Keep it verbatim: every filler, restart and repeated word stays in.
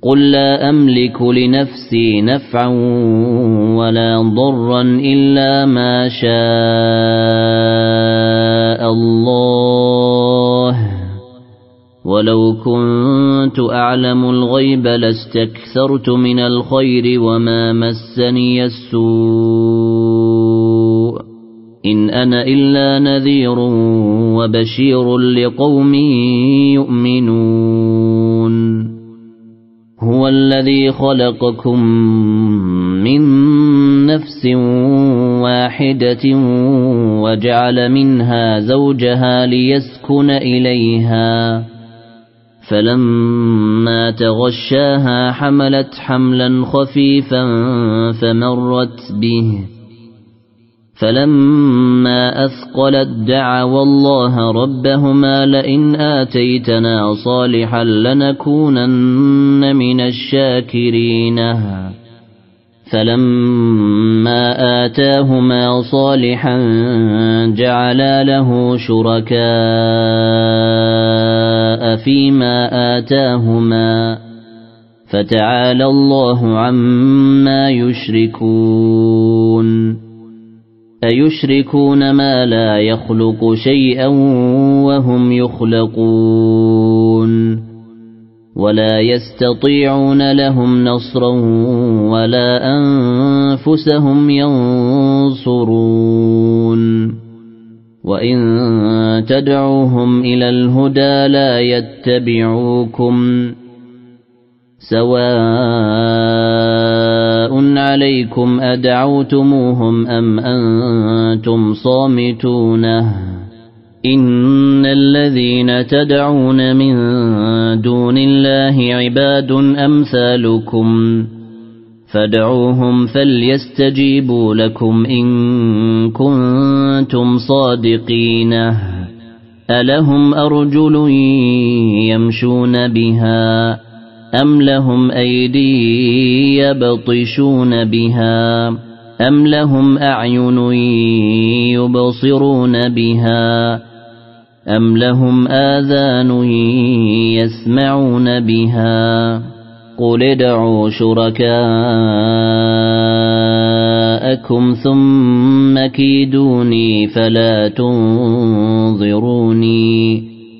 قل لا أملك لنفسي نفعا ولا ضرا إلا ما شاء الله ولو كنت أعلم الغيب لاستكثرت من الخير وما مسني السوء إن أنا إلا نذير وبشير لقوم يؤمنون هو الذي خلقكم من نفس واحدة وجعل منها زوجها ليسكن إليها فلما تغشاها حملت حملا خفيفا فمرت به فلما أثقلت دعوا الله ربهما لئن آتيتنا صالحا لنكونن من الشاكرين فلما آتاهما صالحا جعلا له شركاء فيما آتاهما فتعالى الله عما يشركون أيشركون ما لا يخلق شيئا وهم يخلقون ولا يستطيعون لهم نصرا ولا أنفسهم ينصرون وإن تدعوهم إلى الهدى لا يتبعوكم سواء عليكم أدعوتموهم أم أنتم صامتون إن الذين تدعون من دون الله عباد أمثالكم فادعوهم فليستجيبوا لكم إن كنتم صادقين ألهم أرجل يمشون بها أم لهم أيدي يبطشون بها أم لهم أعين يبصرون بها أم لهم آذان يسمعون بها قل ادعوا شركاءكم ثم كيدوني فلا تنظروني